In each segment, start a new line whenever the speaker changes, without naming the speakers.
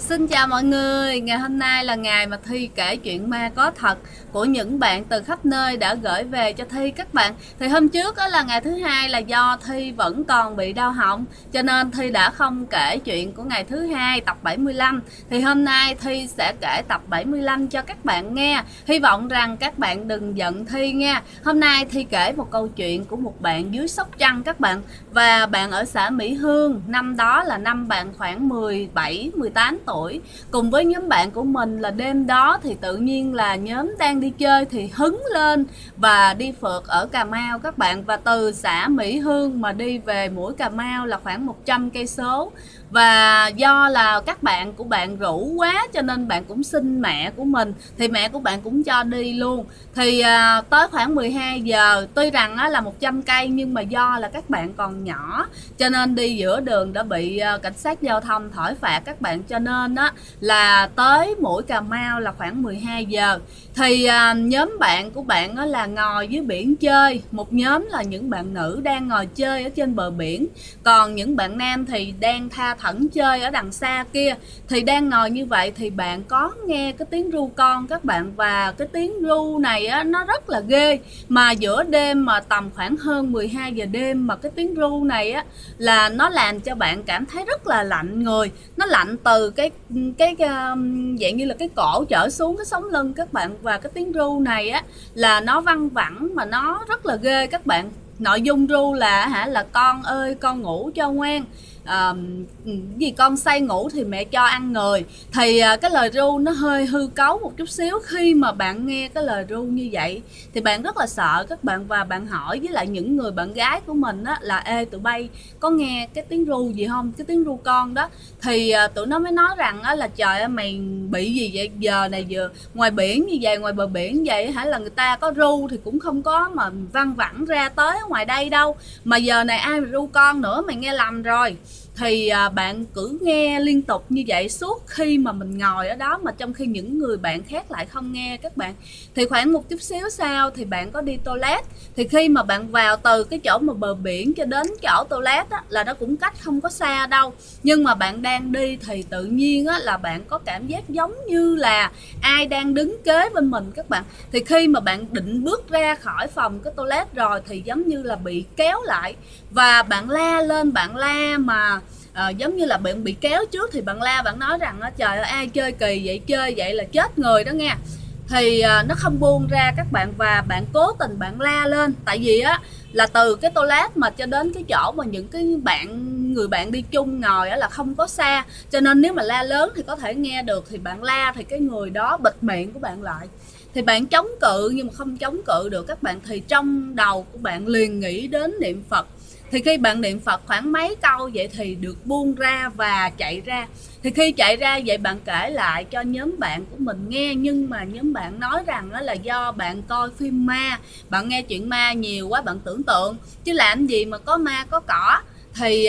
Xin chào mọi người, ngày hôm nay là ngày mà Thi kể chuyện ma có thật của những bạn từ khắp nơi đã gửi về cho Thi các bạn. Thì hôm trước đó là ngày thứ hai, là do Thi vẫn còn bị đau họng cho nên Thi đã không kể chuyện của ngày thứ hai tập 75. Thì hôm nay Thi sẽ kể tập 75 cho các bạn nghe. Hy vọng rằng các bạn đừng giận Thi nha. Hôm nay Thi kể một câu chuyện của một bạn dưới Sóc Trăng các bạn. Và bạn ở xã Mỹ Hương, năm đó là năm bạn khoảng 17-18 tuổi. Cùng với nhóm bạn của mình là đêm đó thì tự nhiên là nhóm đang đi chơi thì hứng lên và đi phượt ở Cà Mau các bạn. Và từ xã Mỹ Hương mà đi về mũi Cà Mau là khoảng 100 cây số. Và do là các bạn của bạn rủ quá cho nên bạn cũng xin mẹ của mình, thì mẹ của bạn cũng cho đi luôn. Thì tới khoảng 12 giờ, tuy rằng là 100 cây nhưng mà do là các bạn còn nhỏ cho nên đi giữa đường đã bị cảnh sát giao thông thổi phạt các bạn, cho nên là tới mũi Cà Mau là khoảng 12 giờ. Thì nhóm bạn của bạn là ngồi dưới biển chơi. Một nhóm là những bạn nữ đang ngồi chơi ở trên bờ biển, còn những bạn nam thì đang tha thẩn chơi ở đằng xa kia. Thì đang ngồi như vậy thì bạn có nghe cái tiếng ru con các bạn. Và cái tiếng ru này nó rất là ghê. Mà giữa đêm mà tầm khoảng hơn 12 giờ đêm mà cái tiếng ru này là nó làm cho bạn cảm thấy rất là lạnh người. Nó lạnh từ cái dạng như là cái cổ trở xuống cái sống lưng các bạn. Và cái tiếng ru này là nó văng vẳng mà nó rất là ghê các bạn. Nội dung ru là con ơi con ngủ cho ngoan, gì con say ngủ thì mẹ cho ăn người. Thì cái lời ru nó hơi hư cấu một chút xíu. Khi mà bạn nghe cái lời ru như vậy thì bạn rất là sợ các bạn, và bạn hỏi với lại những người bạn gái của mình là ê tụi bay có nghe cái tiếng ru gì không, cái tiếng ru con đó. Thì tụi nó mới nói rằng là trời ơi mày bị gì vậy, giờ này vừa ngoài biển như vậy, ngoài bờ biển vậy là người ta có ru thì cũng không có mà văng vẳng ra tới ngoài đây đâu, mà giờ này ai mà ru con nữa, mày nghe lầm rồi. Thì bạn cứ nghe liên tục như vậy suốt khi mà mình ngồi ở đó, mà trong khi những người bạn khác lại không nghe các bạn. Thì khoảng một chút xíu sau thì bạn có đi toilet. Thì khi mà bạn vào từ cái chỗ mà bờ biển cho đến chỗ toilet là nó cũng cách không có xa đâu. Nhưng mà bạn đang đi thì tự nhiên là bạn có cảm giác giống như là ai đang đứng kế bên mình các bạn. Thì khi mà bạn định bước ra khỏi phòng cái toilet rồi thì giống như là bị kéo lại. Và bạn la lên, bạn la mà giống như là bạn bị kéo trước. Thì bạn la, bạn nói rằng trời ơi ai chơi kỳ vậy, chơi vậy là chết người đó nghe. Thì nó không buông ra các bạn, và bạn cố tình bạn la lên. Tại vì là từ cái toilet mà cho đến cái chỗ mà những cái người bạn đi chung ngồi là không có xa, cho nên nếu mà la lớn thì có thể nghe được. Thì bạn la thì cái người đó bịt miệng của bạn lại. Thì bạn chống cự nhưng mà không chống cự được các bạn. Thì trong đầu của bạn liền nghĩ đến niệm Phật. Thì khi bạn niệm Phật khoảng mấy câu vậy thì được buông ra và chạy ra. Thì khi chạy ra vậy bạn kể lại cho nhóm bạn của mình nghe. Nhưng mà nhóm bạn nói rằng là do bạn coi phim ma, bạn nghe chuyện ma nhiều quá, bạn tưởng tượng chứ làm gì mà có ma có cỏ. Thì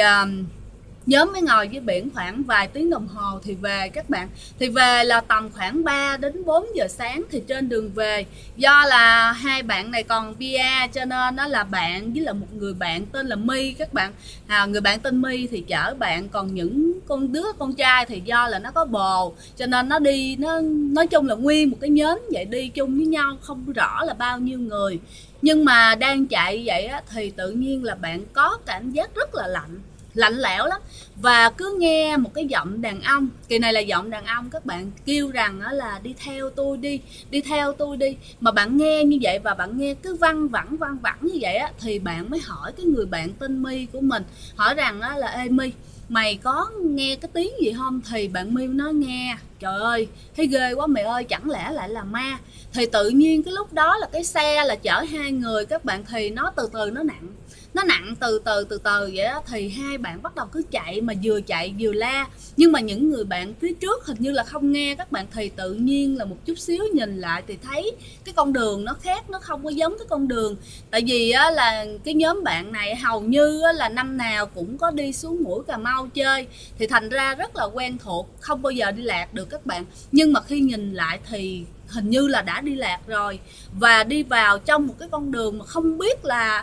nhóm mới ngồi dưới biển khoảng vài tiếng đồng hồ thì về các bạn. Thì về là tầm khoảng 3 đến 4 giờ sáng. Thì trên đường về, do là hai bạn này còn bia cho nên nó là bạn với là một người bạn tên là My các bạn. Người bạn tên My thì chở bạn, còn những con trai thì do là nó có bồ cho nên nó đi, nó nói chung là nguyên một cái nhóm vậy đi chung với nhau, không rõ là bao nhiêu người. Nhưng mà đang chạy vậy thì tự nhiên là bạn có cảm giác rất là lạnh lẽo lắm. Và cứ nghe một cái giọng đàn ông, kỳ này là giọng đàn ông các bạn, kêu rằng là đi theo tôi đi, đi theo tôi đi. Mà bạn nghe như vậy và bạn nghe cứ văng vẳng như vậy thì bạn mới hỏi cái người bạn tên My của mình, hỏi rằng là ê My, mày có nghe cái tiếng gì không? Thì bạn My nói nghe. Trời ơi thấy ghê quá mày ơi, chẳng lẽ lại là ma. Thì tự nhiên cái lúc đó là cái xe là chở hai người các bạn, thì nó từ từ nó nặng từ từ vậy đó. Thì hai bạn bắt đầu cứ chạy, mà vừa chạy vừa la. Nhưng mà những người bạn phía trước hình như là không nghe các bạn. Thì tự nhiên là một chút xíu nhìn lại thì thấy cái con đường nó khác, nó không có giống cái con đường. Tại vì là cái nhóm bạn này hầu như là năm nào cũng có đi xuống mũi Cà Mau chơi, thì thành ra rất là quen thuộc, không bao giờ đi lạc được các bạn. Nhưng mà khi nhìn lại thì hình như là đã đi lạc rồi, và đi vào trong một cái con đường mà không biết là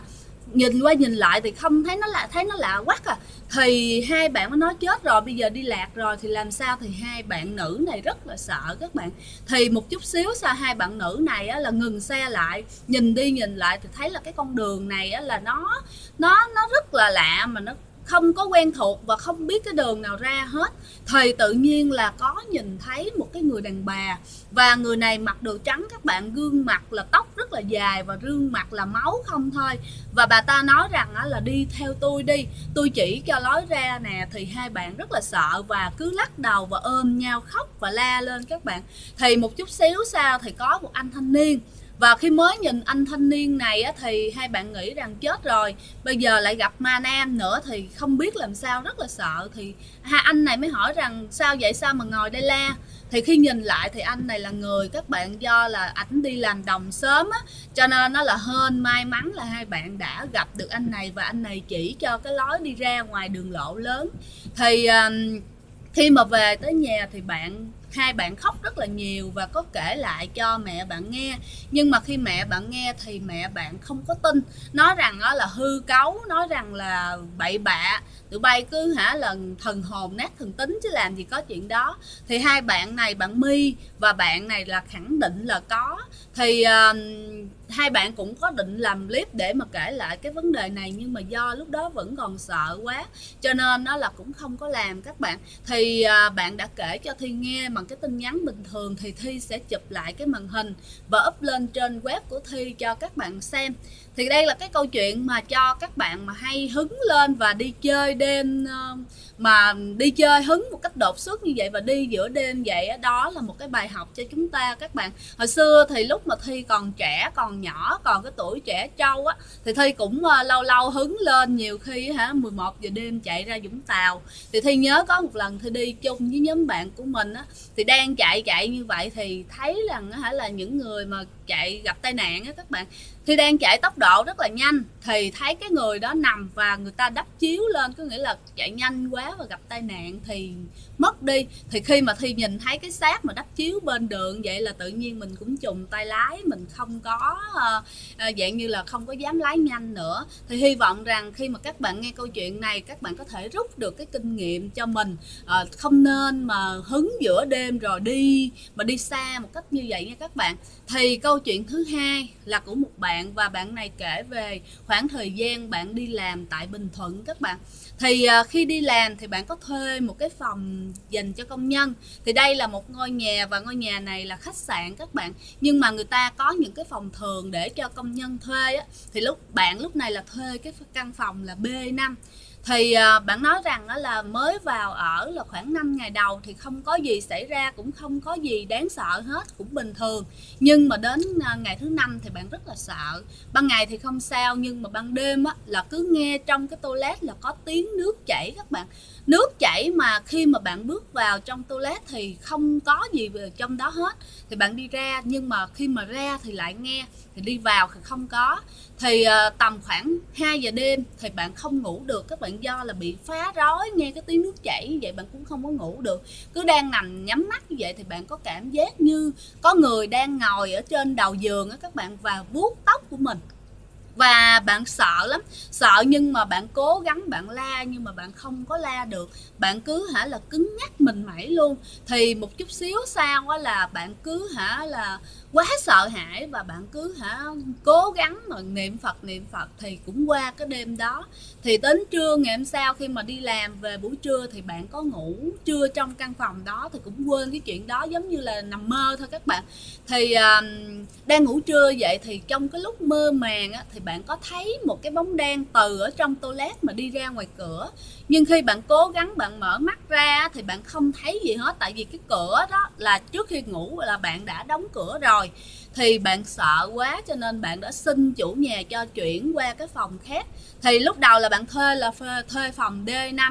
nhìn qua nhìn lại thì không thấy nó lạ, thấy nó lạ quắc à. Thì hai bạn mới nói chết rồi, bây giờ đi lạc rồi thì làm sao. Thì hai bạn nữ này rất là sợ các bạn. Thì một chút xíu sau hai bạn nữ này á, là ngừng xe lại, nhìn đi nhìn lại thì thấy là cái con đường này á, là nó rất là lạ, mà nó không có quen thuộc và không biết cái đường nào ra hết. Thì tự nhiên là có nhìn thấy một cái người đàn bà, và người này mặc đồ trắng các bạn, gương mặt là tóc rất là dài và gương mặt là máu không thôi. Và bà ta nói rằng là đi theo tôi đi, tôi chỉ cho lối ra nè. Thì hai bạn rất là sợ và cứ lắc đầu và ôm nhau khóc và la lên các bạn. Thì một chút xíu sau thì có một anh thanh niên, và khi mới nhìn anh thanh niên này á, thì hai bạn nghĩ rằng chết rồi, bây giờ lại gặp ma nam nữa thì không biết làm sao, rất là sợ. Thì hai anh này mới hỏi rằng sao vậy, sao mà ngồi đây la. Thì khi nhìn lại thì anh này là người các bạn, do là ảnh đi làm đồng sớm á, cho nên nó là hên may mắn là hai bạn đã gặp được anh này, và anh này chỉ cho cái lối đi ra ngoài đường lộ lớn. Thì khi mà về tới nhà thì hai bạn khóc rất là nhiều và có kể lại cho mẹ bạn nghe. Nhưng mà khi mẹ bạn nghe thì mẹ bạn không có tin, nói rằng đó là hư cấu, nói rằng là bậy bạ, tụi bay cứ là thần hồn nát thần tính chứ làm gì có chuyện đó. Thì hai bạn này, bạn My và bạn này là khẳng định là có. Thì hai bạn cũng có định làm clip để mà kể lại cái vấn đề này, nhưng mà do lúc đó vẫn còn sợ quá cho nên nó là cũng không có làm các bạn. Thì bạn đã kể cho Thi nghe bằng cái tin nhắn bình thường, thì Thi sẽ chụp lại cái màn hình và up lên trên web của Thi cho các bạn xem. Thì đây là cái câu chuyện mà cho các bạn mà hay hứng lên và đi chơi đêm, mà đi chơi hứng một cách đột xuất như vậy và đi giữa đêm vậy, đó là một cái bài học cho chúng ta các bạn. Hồi xưa thì lúc mà Thi còn trẻ, còn nhỏ, còn cái tuổi trẻ trâu á, thì Thi cũng lâu lâu hứng lên, nhiều khi 11 giờ đêm chạy ra Vũng Tàu. Thì Thi nhớ có một lần Thi đi chung với nhóm bạn của mình á, thì đang chạy như vậy thì thấy rằng là những người mà chạy gặp tai nạn á các bạn. Thì đang chạy tốc độ rất là nhanh thì thấy cái người đó nằm và người ta đắp chiếu lên, có nghĩa là chạy nhanh quá và gặp tai nạn thì mất đi. Thì khi mà Thi nhìn thấy cái xác mà đắp chiếu bên đường vậy là tự nhiên mình cũng chùng tay lái, mình không có dạng như là không có dám lái nhanh nữa. Thì hy vọng rằng khi mà các bạn nghe câu chuyện này, các bạn có thể rút được cái kinh nghiệm cho mình, không nên mà hứng giữa đêm rồi đi xa một cách như vậy nha các bạn. Thì câu chuyện thứ hai là của một bạn, và bạn này kể về khoảng thời gian bạn đi làm tại Bình Thuận các bạn. Thì khi đi làm thì bạn có thuê một cái phòng dành cho công nhân. Thì đây là một ngôi nhà, và ngôi nhà này là khách sạn các bạn, nhưng mà người ta có những cái phòng thường để cho công nhân thuê á. Thì bạn lúc này là thuê cái căn phòng là B5. Thì bạn nói rằng là mới vào ở là khoảng 5 ngày đầu thì không có gì xảy ra, cũng không có gì đáng sợ hết, cũng bình thường. Nhưng mà đến ngày thứ 5 thì bạn rất là sợ. Ban ngày thì không sao, nhưng mà ban đêm là cứ nghe trong cái toilet là có tiếng nước chảy các bạn. Nước chảy mà khi mà bạn bước vào trong toilet thì không có gì về trong đó hết. Thì bạn đi ra, nhưng mà khi mà ra thì lại nghe, thì đi vào thì không có. Thì tầm khoảng 2 giờ đêm thì bạn không ngủ được các bạn, do là bị phá rối, nghe cái tiếng nước chảy như vậy bạn cũng không có ngủ được. Cứ đang nằm nhắm mắt như vậy thì bạn có cảm giác như có người đang ngồi ở trên đầu giường các bạn và vuốt tóc của mình. Và bạn sợ lắm, sợ nhưng mà bạn cố gắng bạn la, nhưng mà bạn không có la được. Bạn cứ là cứng nhắc mình mẩy luôn. Thì một chút xíu sau là bạn cứ là quá sợ hãi, và bạn cứ cố gắng mà niệm Phật thì cũng qua cái đêm đó. Thì đến trưa ngày hôm sau khi mà đi làm về buổi trưa thì bạn có ngủ trưa trong căn phòng đó, thì cũng quên cái chuyện đó, giống như là nằm mơ thôi các bạn. Thì đang ngủ trưa vậy thì trong cái lúc mơ màng thì bạn có thấy một cái bóng đen từ ở trong toilet mà đi ra ngoài cửa. Nhưng khi bạn cố gắng bạn mở mắt ra thì bạn không thấy gì hết, tại vì cái cửa đó là trước khi ngủ là bạn đã đóng cửa rồi. Thì bạn sợ quá cho nên bạn đã xin chủ nhà cho chuyển qua cái phòng khác. Thì lúc đầu là bạn thuê phòng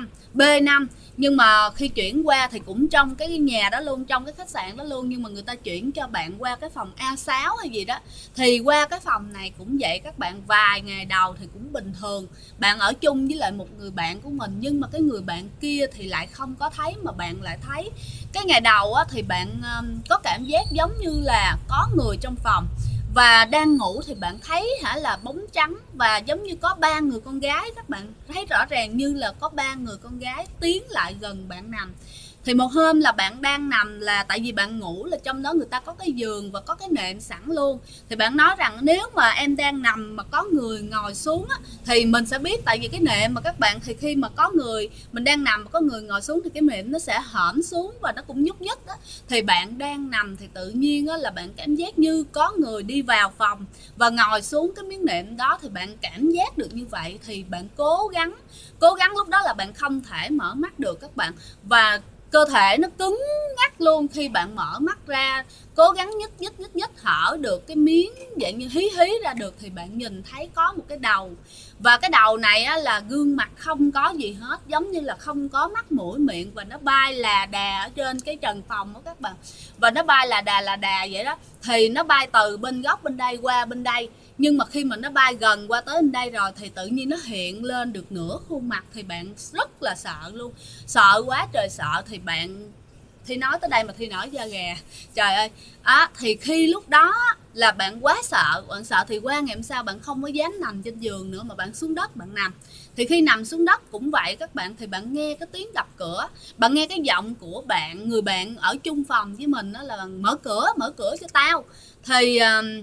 B5, nhưng mà khi chuyển qua thì cũng trong cái nhà đó luôn, trong cái khách sạn đó luôn, nhưng mà người ta chuyển cho bạn qua cái phòng A6 hay gì đó. Thì qua cái phòng này cũng vậy các bạn, vài ngày đầu thì cũng bình thường, bạn ở chung với lại một người bạn của mình, nhưng mà cái người bạn kia thì lại không có thấy, mà bạn lại thấy. Cái ngày đầu thì bạn có cảm giác giống như là có người trong phòng, Và đang ngủ thì bạn thấy hả là bóng trắng và giống như có 3 người con gái, các bạn thấy rõ ràng như là có 3 người con gái tiến lại gần bạn nằm. Thì một hôm là bạn đang nằm, là tại vì bạn ngủ là trong đó người ta có cái giường và có cái nệm sẵn luôn. Thì bạn nói rằng nếu mà em đang nằm mà có người ngồi xuống á, thì mình sẽ biết, tại vì cái nệm mà các bạn, thì khi mà có người, mình đang nằm mà có người ngồi xuống thì cái nệm nó sẽ hõm xuống và nó cũng nhúc nhích á. Thì bạn đang nằm thì tự nhiên á, là bạn cảm giác như có người đi vào phòng và ngồi xuống cái miếng nệm đó, thì bạn cảm giác được như vậy. Thì bạn cố gắng lúc đó là bạn không thể mở mắt được các bạn, và cơ thể nó cứng ngắc luôn. Khi bạn mở mắt ra, cố gắng nhích hở được cái miếng dạng như hí ra được, thì bạn nhìn thấy có một cái đầu. Và cái đầu này á, là gương mặt không có gì hết, giống như là không có mắt mũi miệng, và nó bay là đà ở trên cái trần phòng đó các bạn. Và nó bay là đà vậy đó. Thì nó bay từ bên góc bên đây qua bên đây, nhưng mà khi mà nó bay gần qua tới bên đây rồi thì tự nhiên nó hiện lên được nửa khuôn mặt. Thì bạn rất là sợ luôn, sợ quá trời sợ. Thì bạn, Thi nói tới đây mà Thi nổi da gà, trời ơi. Thì khi lúc đó là bạn quá sợ, thì qua ngày hôm sau bạn không có dám nằm trên giường nữa mà bạn xuống đất bạn nằm. Thì khi nằm xuống đất cũng vậy các bạn, thì bạn nghe cái tiếng đập cửa, bạn nghe cái giọng của người bạn ở chung phòng với mình đó là mở cửa cho tao. Thì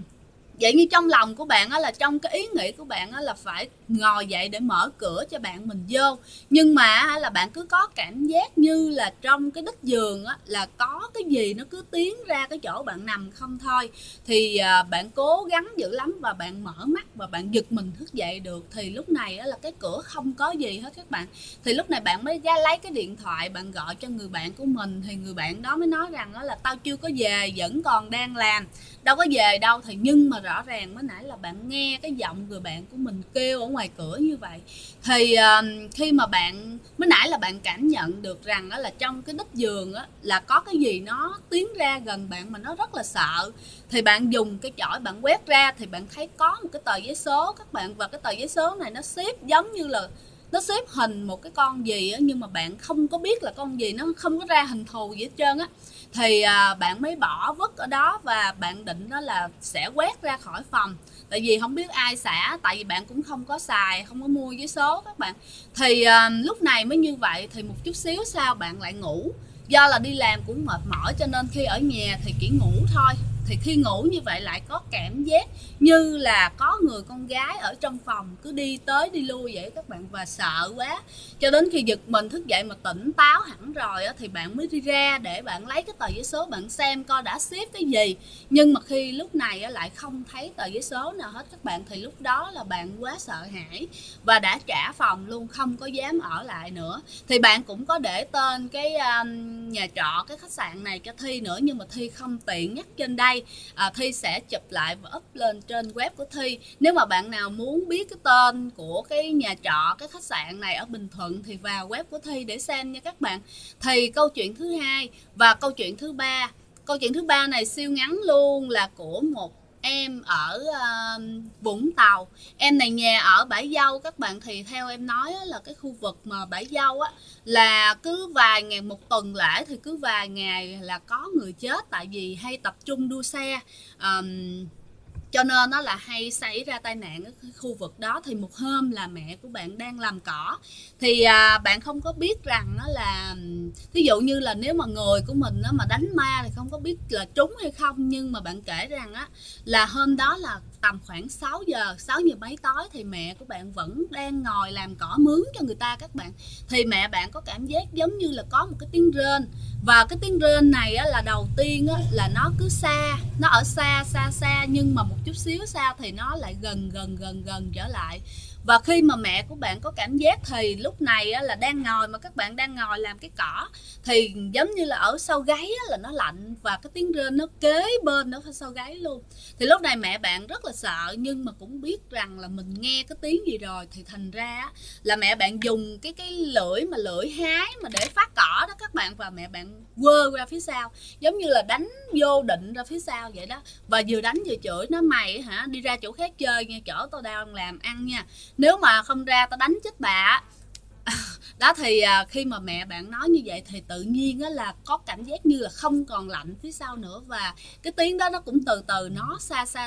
vậy như trong lòng của bạn á, là trong cái ý nghĩ của bạn á, là phải ngồi dậy để mở cửa cho bạn mình vô. Nhưng mà là bạn cứ có cảm giác như là trong cái đít giường á, là có cái gì nó cứ tiến ra cái chỗ bạn nằm không thôi. Thì bạn cố gắng dữ lắm và bạn mở mắt và bạn giật mình thức dậy được. Thì lúc này á, là cái cửa không có gì hết các bạn. Thì lúc này bạn mới lấy cái điện thoại, bạn gọi cho người bạn của mình. Thì người bạn đó mới nói rằng đó là tao chưa có về, vẫn còn đang làm, đâu có về đâu. Thì nhưng mà rõ ràng mới nãy là bạn nghe cái giọng người bạn của mình kêu ở ngoài cửa như vậy. Thì khi mà bạn mới nãy là bạn cảm nhận được rằng đó là trong cái đít giường á, là có cái gì nó tiến ra gần bạn mà nó rất là sợ. Thì bạn dùng cái chổi bạn quét ra thì bạn thấy có một cái tờ giấy số các bạn, và cái tờ giấy số này nó xếp giống như là nó xếp hình một cái con gì á, nhưng mà bạn không có biết là con gì, nó không có ra hình thù gì hết trơn á. Thì bạn mới bỏ vứt ở đó và bạn định đó là sẽ quét ra khỏi phòng, tại vì không biết ai xả, tại vì bạn cũng không có xài, không có mua giấy số các bạn. Thì lúc này mới như vậy. Thì một chút xíu sau bạn lại ngủ, do là đi làm cũng mệt mỏi cho nên khi ở nhà thì chỉ ngủ thôi. Thì khi ngủ như vậy lại có cảm giác như là có người con gái ở trong phòng cứ đi tới đi lui vậy các bạn, và sợ quá. Cho đến khi giật mình thức dậy mà tỉnh táo hẳn rồi á, thì bạn mới đi ra để bạn lấy cái tờ giấy số bạn xem coi đã xếp cái gì. Nhưng mà khi lúc này á, lại không thấy tờ giấy số nào hết các bạn. Thì lúc đó là bạn quá sợ hãi và đã trả phòng luôn, không có dám ở lại nữa. Thì bạn cũng có để tên cái nhà trọ, cái khách sạn này cho Thi nữa, nhưng mà Thi không tiện nhắc trên đây. Thi sẽ chụp lại và up lên trên web của Thi. Nếu mà bạn nào muốn biết cái tên của cái nhà trọ, cái khách sạn này ở Bình Thuận thì vào web của Thi để xem nha các bạn. Thì câu chuyện thứ hai và câu chuyện thứ ba. Câu chuyện thứ ba này siêu ngắn luôn, là của một em ở Vũng Tàu. Em này nhà ở Bãi Dâu các bạn. Thì theo em nói là cái khu vực mà Bãi Dâu á, là cứ vài ngày, một tuần lễ thì cứ vài ngày là có người chết, tại vì hay tập trung đua xe, cho nên nó là hay xảy ra tai nạn ở cái khu vực đó. Thì một hôm là mẹ của bạn đang làm cỏ, thì bạn không có biết rằng nó là, ví dụ như là nếu mà người của mình đó mà đánh ma thì không có biết là trúng hay không. Nhưng mà bạn kể rằng á, là hôm đó là tầm khoảng 6 giờ mấy tối, thì mẹ của bạn vẫn đang ngồi làm cỏ mướn cho người ta các bạn. Thì mẹ bạn có cảm giác giống như là có một cái tiếng rên, và cái tiếng rên này á, là đầu tiên á, là nó cứ xa, nó ở xa, nhưng mà một chút xíu sau thì nó lại gần trở lại. Và khi mà mẹ của bạn có cảm giác thì lúc này á, là đang ngồi, mà các bạn đang ngồi làm cái cỏ, thì giống như là ở sau gáy á, là nó lạnh, và cái tiếng rên nó kế bên nó sau gáy luôn. Thì lúc này mẹ bạn rất là sợ, nhưng mà cũng biết rằng là mình nghe cái tiếng gì rồi. Thì thành ra á, là mẹ bạn dùng cái lưỡi hái mà để phát cỏ đó các bạn, và mẹ bạn quơ ra phía sau, giống như là đánh vô định ra phía sau vậy đó. Và vừa đánh vừa chửi nó, mày hả, đi ra chỗ khác chơi nha, chỗ tao đang làm ăn nha, nếu mà không ra tao đánh chết bà. Đó thì khi mà mẹ bạn nói như vậy thì tự nhiên á là có cảm giác như là không còn lạnh phía sau nữa, và cái tiếng đó nó cũng từ từ nó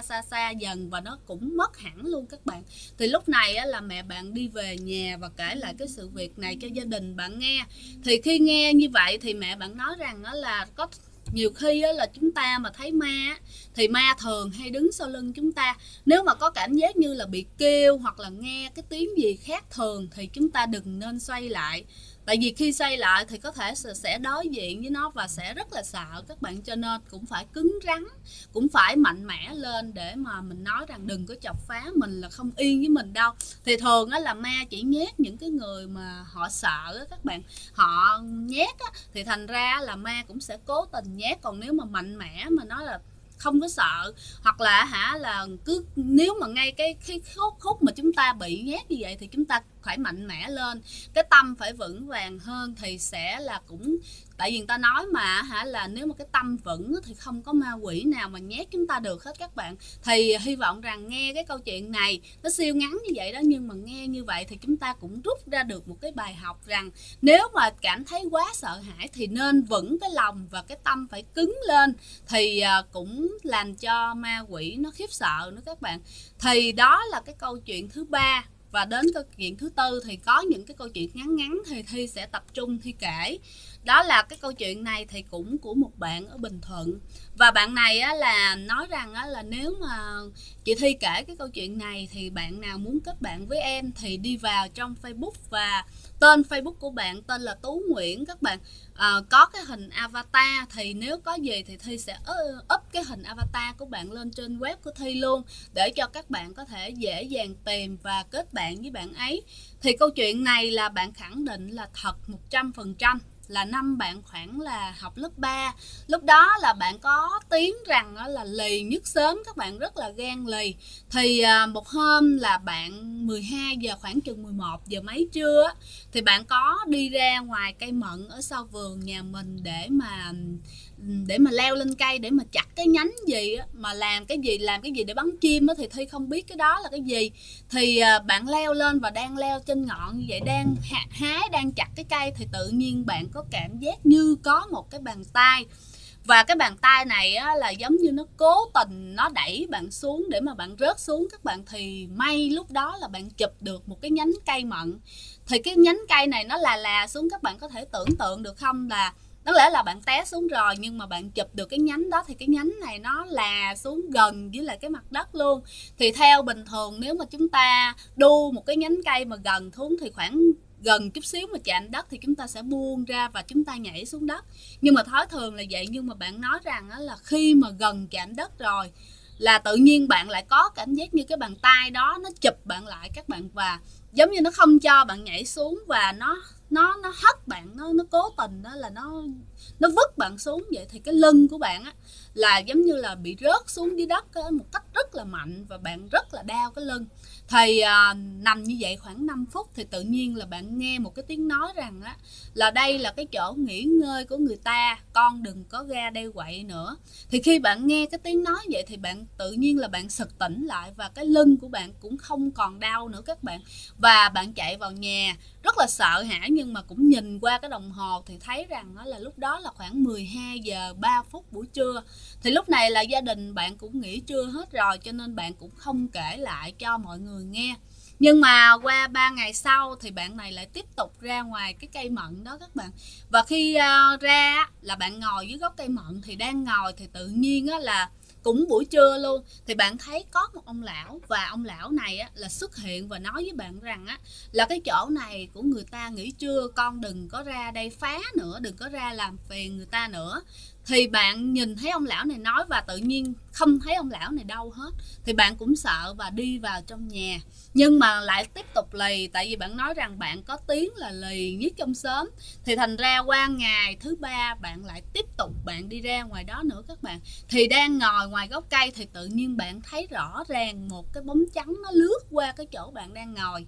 xa dần và nó cũng mất hẳn luôn các bạn. Thì lúc này á là mẹ bạn đi về nhà và kể lại cái sự việc này cho gia đình bạn nghe. Thì khi nghe như vậy thì mẹ bạn nói rằng đó là có nhiều khi á, là chúng ta mà thấy ma thì ma thường hay đứng sau lưng chúng ta. Nếu mà có cảm giác như là bị kêu hoặc là nghe cái tiếng gì khác thường thì chúng ta đừng nên xoay lại. Tại vì khi xoay lại thì có thể sẽ đối diện với nó và sẽ rất là sợ các bạn. Cho nên cũng phải cứng rắn, cũng phải mạnh mẽ lên để mà mình nói rằng đừng có chọc phá mình, là không yên với mình đâu. Thì thường á là ma chỉ nhét những cái người mà họ sợ á các bạn, họ nhét á, thì thành ra là ma cũng sẽ cố tình nhét. Còn nếu mà mạnh mẽ mà nói là không có sợ, hoặc là là cứ nếu mà ngay cái khúc mà chúng ta bị nhét như vậy thì chúng ta phải mạnh mẽ lên, cái tâm phải vững vàng hơn thì sẽ là cũng, tại vì người ta nói mà là nếu mà cái tâm vững thì không có ma quỷ nào mà nhét chúng ta được hết các bạn. Thì hy vọng rằng nghe cái câu chuyện này nó siêu ngắn như vậy đó, nhưng mà nghe như vậy thì chúng ta cũng rút ra được một cái bài học rằng nếu mà cảm thấy quá sợ hãi thì nên vững cái lòng và cái tâm phải cứng lên, thì cũng làm cho ma quỷ nó khiếp sợ nữa các bạn. Thì đó là cái câu chuyện thứ ba. Và đến câu chuyện thứ tư thì có những cái câu chuyện ngắn ngắn thì Thi sẽ tập trung Thi kể. Đó là cái câu chuyện này thì cũng của một bạn ở Bình Thuận. Và bạn này á, là nói rằng á, là nếu mà chị Thi kể cái câu chuyện này thì bạn nào muốn kết bạn với em thì đi vào trong Facebook, và tên Facebook của bạn tên là Tú Nguyễn các bạn. Có cái hình avatar, thì nếu có gì thì Thi sẽ up cái hình avatar của bạn lên trên web của Thi luôn, để cho các bạn có thể dễ dàng tìm và kết bạn với bạn ấy. Thì câu chuyện này là bạn khẳng định là thật 100%. Là năm bạn khoảng là học lớp 3. Lúc đó là bạn có tiếng rằng là lì nhức sớm, các bạn rất là gan lì. Thì một hôm là bạn 12 giờ khoảng chừng 11 giờ mấy trưa thì bạn có đi ra ngoài cây mận ở sau vườn nhà mình để mà leo lên cây để mà chặt cái nhánh gì á, mà làm cái gì để bắn chim á, thì Thi không biết cái đó là cái gì. Thì bạn leo lên và đang leo trên ngọn như vậy, đang hái đang chặt cái cây, thì tự nhiên bạn có cảm giác như có một cái bàn tay. Và cái bàn tay này á, là giống như nó cố tình nó đẩy bạn xuống để mà bạn rớt xuống các bạn. Thì may lúc đó là bạn chụp được một cái nhánh cây mận. Thì cái nhánh cây này nó là xuống, các bạn có thể tưởng tượng được không, là đáng lẽ là bạn té xuống rồi nhưng mà bạn chụp được cái nhánh đó, thì cái nhánh này nó là xuống gần với lại cái mặt đất luôn. Thì theo bình thường nếu mà chúng ta đu một cái nhánh cây mà gần xuống thì khoảng gần chút xíu mà chạm đất thì chúng ta sẽ buông ra và chúng ta nhảy xuống đất. Nhưng mà thói thường là vậy, nhưng mà bạn nói rằng là khi mà gần chạm đất rồi là tự nhiên bạn lại có cảm giác như cái bàn tay đó nó chụp bạn lại các bạn, và giống như nó không cho bạn nhảy xuống, và nó hất bạn, nó cố tình đó là nó vứt bạn xuống vậy. Thì cái lưng của bạn á là giống như là bị rớt xuống dưới đất á, một cách rất là mạnh, và bạn rất là đau cái lưng. Thì nằm như vậy khoảng 5 phút thì tự nhiên là bạn nghe một cái tiếng nói rằng á là đây là cái chỗ nghỉ ngơi của người ta, con đừng có ra đây quậy nữa. Thì khi bạn nghe cái tiếng nói vậy thì bạn tự nhiên là bạn sực tỉnh lại, và cái lưng của bạn cũng không còn đau nữa các bạn. Và bạn chạy vào nhà rất là sợ hãi, nhưng mà cũng nhìn qua cái đồng hồ thì thấy rằng đó là lúc đó là khoảng 12 giờ 3 phút buổi trưa. Thì lúc này là gia đình bạn cũng nghỉ trưa hết rồi, cho nên bạn cũng không kể lại cho mọi người nghe. Nhưng mà qua 3 ngày sau thì bạn này lại tiếp tục ra ngoài cái cây mận đó các bạn. Và khi ra là bạn ngồi dưới gốc cây mận, thì đang ngồi thì tự nhiên á là cũng buổi trưa luôn, thì bạn thấy có một ông lão, và ông lão này á, là xuất hiện và nói với bạn rằng á, là cái chỗ này của người ta nghỉ trưa, con đừng có ra đây phá nữa, đừng có ra làm phiền người ta nữa. Thì bạn nhìn thấy ông lão này nói và tự nhiên không thấy ông lão này đâu hết. Thì bạn cũng sợ và đi vào trong nhà. Nhưng mà lại tiếp tục lì, tại vì bạn nói rằng bạn có tiếng là lì nhất trong xóm. Thì thành ra qua ngày thứ 3 bạn lại tiếp tục bạn đi ra ngoài đó nữa các bạn. Thì đang ngồi ngoài gốc cây thì tự nhiên bạn thấy rõ ràng một cái bóng trắng nó lướt qua cái chỗ bạn đang ngồi.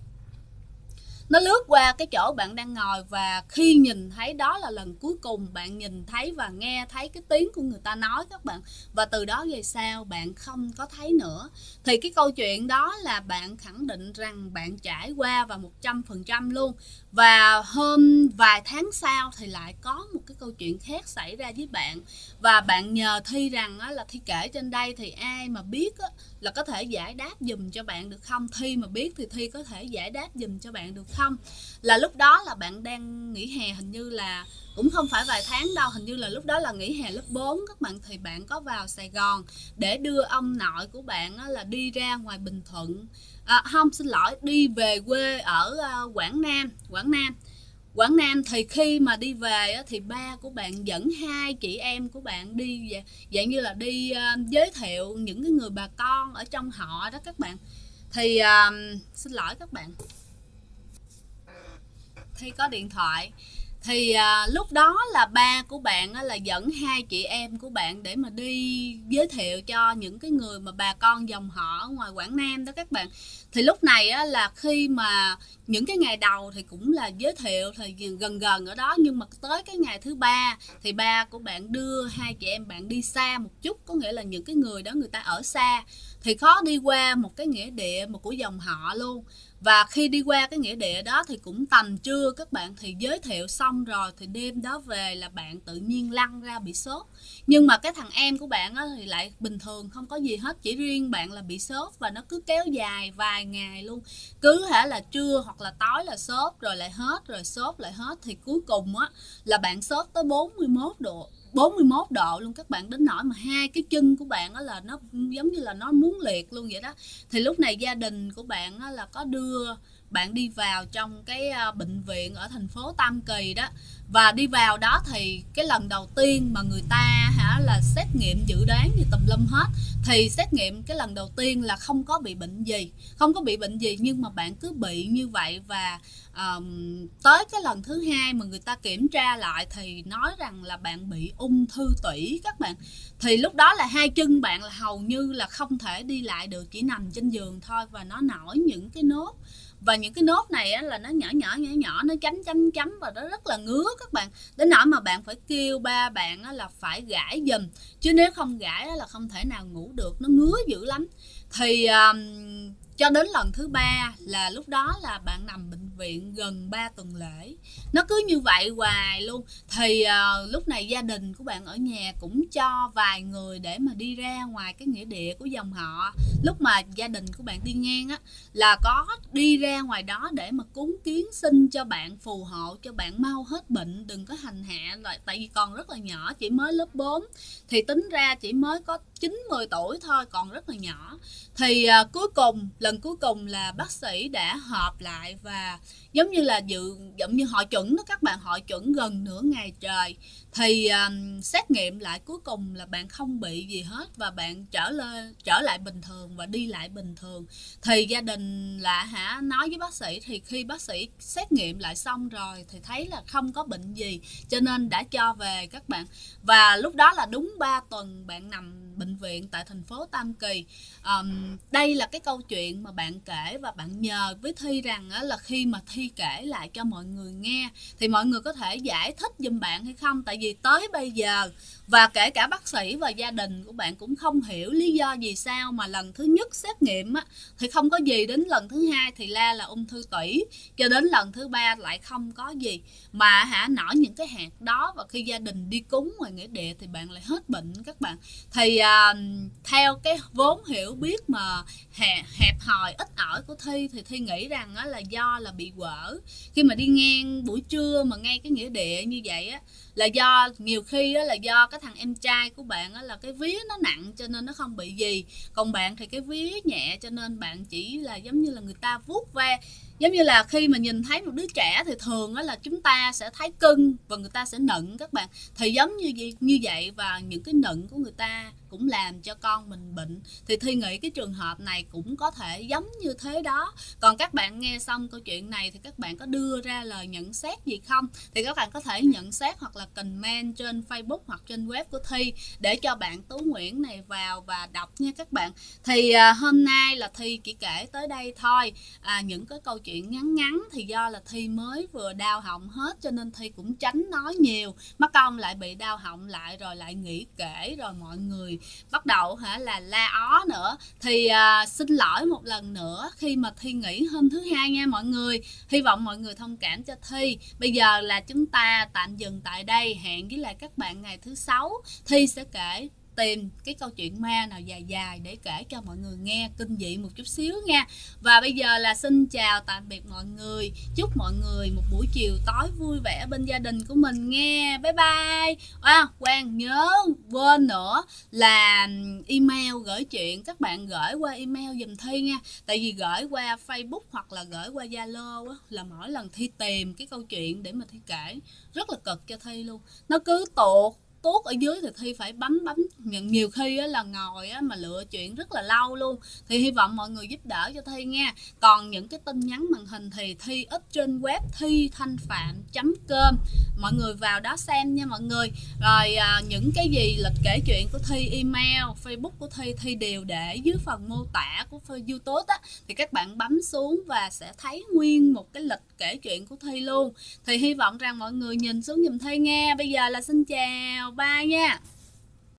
Nó lướt qua cái chỗ bạn đang ngồi, và khi nhìn thấy đó là lần cuối cùng bạn nhìn thấy và nghe thấy cái tiếng của người ta nói các bạn. Và từ đó về sau bạn không có thấy nữa. Thì cái câu chuyện đó là bạn khẳng định rằng bạn trải qua và 100% luôn. Và hôm vài tháng sau thì lại có một cái câu chuyện khác xảy ra với bạn, và bạn nhờ Thi rằng là Thi kể trên đây thì ai mà biết là có thể giải đáp giùm cho bạn được không. Thi mà biết thì Thi có thể giải đáp giùm cho bạn được không. Là lúc đó là bạn đang nghỉ hè, hình như là cũng không phải vài tháng đâu, hình như là lúc đó là nghỉ hè lớp 4 các bạn. Thì bạn có vào Sài Gòn để đưa ông nội của bạn là đi ra ngoài Bình Thuận, không, xin lỗi, đi về quê ở Quảng Nam. Quảng Nam thì khi mà đi về thì ba của bạn dẫn hai chị em của bạn đi, dạng như là đi giới thiệu những cái người bà con ở trong họ đó các bạn. Thì xin lỗi các bạn, Thi có điện thoại. Thì lúc đó là ba của bạn là dẫn hai chị em của bạn để mà đi giới thiệu cho những cái người mà bà con dòng họ ở ngoài Quảng Nam đó các bạn. Thì lúc này là khi mà những cái ngày đầu thì cũng là giới thiệu thì gần gần ở đó, nhưng mà tới cái ngày thứ ba thì ba của bạn đưa hai chị em bạn đi xa một chút, có nghĩa là những cái người đó người ta ở xa thì khó đi qua một cái nghĩa địa mà của dòng họ luôn. Và khi đi qua cái nghĩa địa đó thì cũng tầm trưa các bạn, thì giới thiệu xong rồi thì đêm đó về là bạn tự nhiên lăn ra bị sốt. Nhưng mà cái thằng em của bạn thì lại bình thường, không có gì hết, chỉ riêng bạn là bị sốt, và nó cứ kéo dài vài ngày luôn. Cứ hả là trưa hoặc là tối là sốt rồi lại hết, rồi sốt lại hết, thì cuối cùng là bạn sốt tới 41 độ luôn các bạn, đến nỗi mà hai cái chân của bạn là nó giống như là nó muốn liệt luôn vậy đó. Thì lúc này gia đình của bạn là có đưa bạn đi vào trong cái bệnh viện ở thành phố Tam Kỳ đó. Và đi vào đó thì cái lần đầu tiên mà người ta là xét nghiệm dự đoán gì tùm lum hết, thì xét nghiệm cái lần đầu tiên là không có bị bệnh gì, nhưng mà bạn cứ bị như vậy. Và tới cái lần thứ hai mà người ta kiểm tra lại thì nói rằng là bạn bị ung thư tủy các bạn. Thì lúc đó là hai chân bạn là hầu như là không thể đi lại được, chỉ nằm trên giường thôi, và nó nổi những cái nốt. Và những cái nốt này là nó nhỏ, nó chấm và nó rất là ngứa các bạn, đến nỗi mà bạn phải kêu ba bạn là phải gãi giùm, chứ nếu không gãi là không thể nào ngủ được, nó ngứa dữ lắm. Thì cho đến lần thứ ba là lúc đó là bạn nằm bệnh viện gần 3 tuần lễ, nó cứ như vậy hoài luôn. Thì lúc này gia đình của bạn ở nhà cũng cho vài người để mà đi ra ngoài cái nghĩa địa của dòng họ. Lúc mà gia đình của bạn đi ngang là có đi ra ngoài đó để mà cúng kiến xin cho bạn, phù hộ cho bạn mau hết bệnh, đừng có hành hạ. Tại vì còn rất là nhỏ, chỉ mới lớp 4, thì tính ra chỉ mới có 9-10 tuổi thôi, còn rất là nhỏ. Thì lần cuối cùng là bác sĩ đã họp lại và giống như là giống như hội chẩn đó các bạn, hội chẩn gần nửa ngày trời. Thì xét nghiệm lại cuối cùng là bạn không bị gì hết, và bạn trở lại bình thường và đi lại bình thường. Thì gia đình là nói với bác sĩ, thì khi bác sĩ xét nghiệm lại xong rồi thì thấy là không có bệnh gì, cho nên đã cho về các bạn. Và lúc đó là đúng 3 tuần bạn nằm bệnh viện tại thành phố Tam Kỳ. Đây là cái câu chuyện mà bạn kể, và bạn nhờ với Thi rằng là khi mà Thi kể lại cho mọi người nghe thì mọi người có thể giải thích giùm bạn hay không. Tại vì tới bây giờ, và kể cả bác sĩ và gia đình của bạn cũng không hiểu lý do gì sao mà lần thứ nhất xét nghiệm thì không có gì, đến lần thứ hai thì là ung thư tủy, cho đến lần thứ ba lại không có gì, mà nổi những cái hạt đó. Và khi gia đình đi cúng ngoài nghĩa địa thì bạn lại hết bệnh các bạn. Thì theo cái vốn hiểu biết mà hẹp hòi ít ỏi của Thi, thì Thi nghĩ rằng là do là bị quở. Khi mà đi ngang buổi trưa mà ngay cái nghĩa địa như vậy là do nhiều khi là do cái thằng em trai của bạn là cái vía nó nặng cho nên nó không bị gì, còn bạn thì cái vía nhẹ cho nên bạn chỉ là giống như là người ta vuốt ve. Giống như là khi mà nhìn thấy một đứa trẻ thì thường là chúng ta sẽ thấy cưng và người ta sẽ nựng các bạn. Thì giống như vậy, và những cái nựng của người ta cũng làm cho con mình bệnh. Thì Thi nghĩ cái trường hợp này cũng có thể giống như thế đó. Còn các bạn nghe xong câu chuyện này thì các bạn có đưa ra lời nhận xét gì không? Thì các bạn có thể nhận xét hoặc là comment trên Facebook hoặc trên web của Thi để cho bạn Tú Nguyễn này vào và đọc nha các bạn. Thì hôm nay là Thi chỉ kể tới đây thôi. Những cái câu chuyện chuyện ngắn ngắn thì do là Thi mới vừa đau họng hết cho nên Thi cũng tránh nói nhiều. Mất công lại bị đau họng lại rồi lại nghỉ kể rồi mọi người bắt đầu là la ó nữa. Thì xin lỗi một lần nữa khi mà Thi nghỉ hôm thứ hai nha mọi người. Hy vọng mọi người thông cảm cho Thi. Bây giờ là chúng ta tạm dừng tại đây. Hẹn với lại các bạn ngày thứ 6. Thi sẽ tìm cái câu chuyện ma nào dài dài để kể cho mọi người nghe, kinh dị một chút xíu nha. Và bây giờ là xin chào tạm biệt mọi người. Chúc mọi người một buổi chiều tối vui vẻ bên gia đình của mình nghe. Bye bye. Quang nhớ quên nữa là email gửi chuyện các bạn gửi qua email giùm Thi nha. Tại vì gửi qua Facebook hoặc là gửi qua Zalo là mỗi lần Thi tìm cái câu chuyện để mà Thi kể rất là cực cho Thi luôn. Nó cứ tuốt ở dưới thì Thi phải bấm nhiều khi là ngồi mà lựa chuyện rất là lâu luôn. Thì hy vọng mọi người giúp đỡ cho Thi nha. Còn những cái tin nhắn màn hình thì Thi up trên web thithanhpham.com, mọi người vào đó xem nha mọi người. Rồi những cái gì lịch kể chuyện của Thi, email, Facebook của Thi đều để dưới phần mô tả của YouTube á, thì các bạn bấm xuống và sẽ thấy nguyên một cái lịch kể chuyện của Thi luôn. Thì hy vọng rằng mọi người nhìn xuống giùm Thi nghe. Bây giờ là xin chào, bye nha.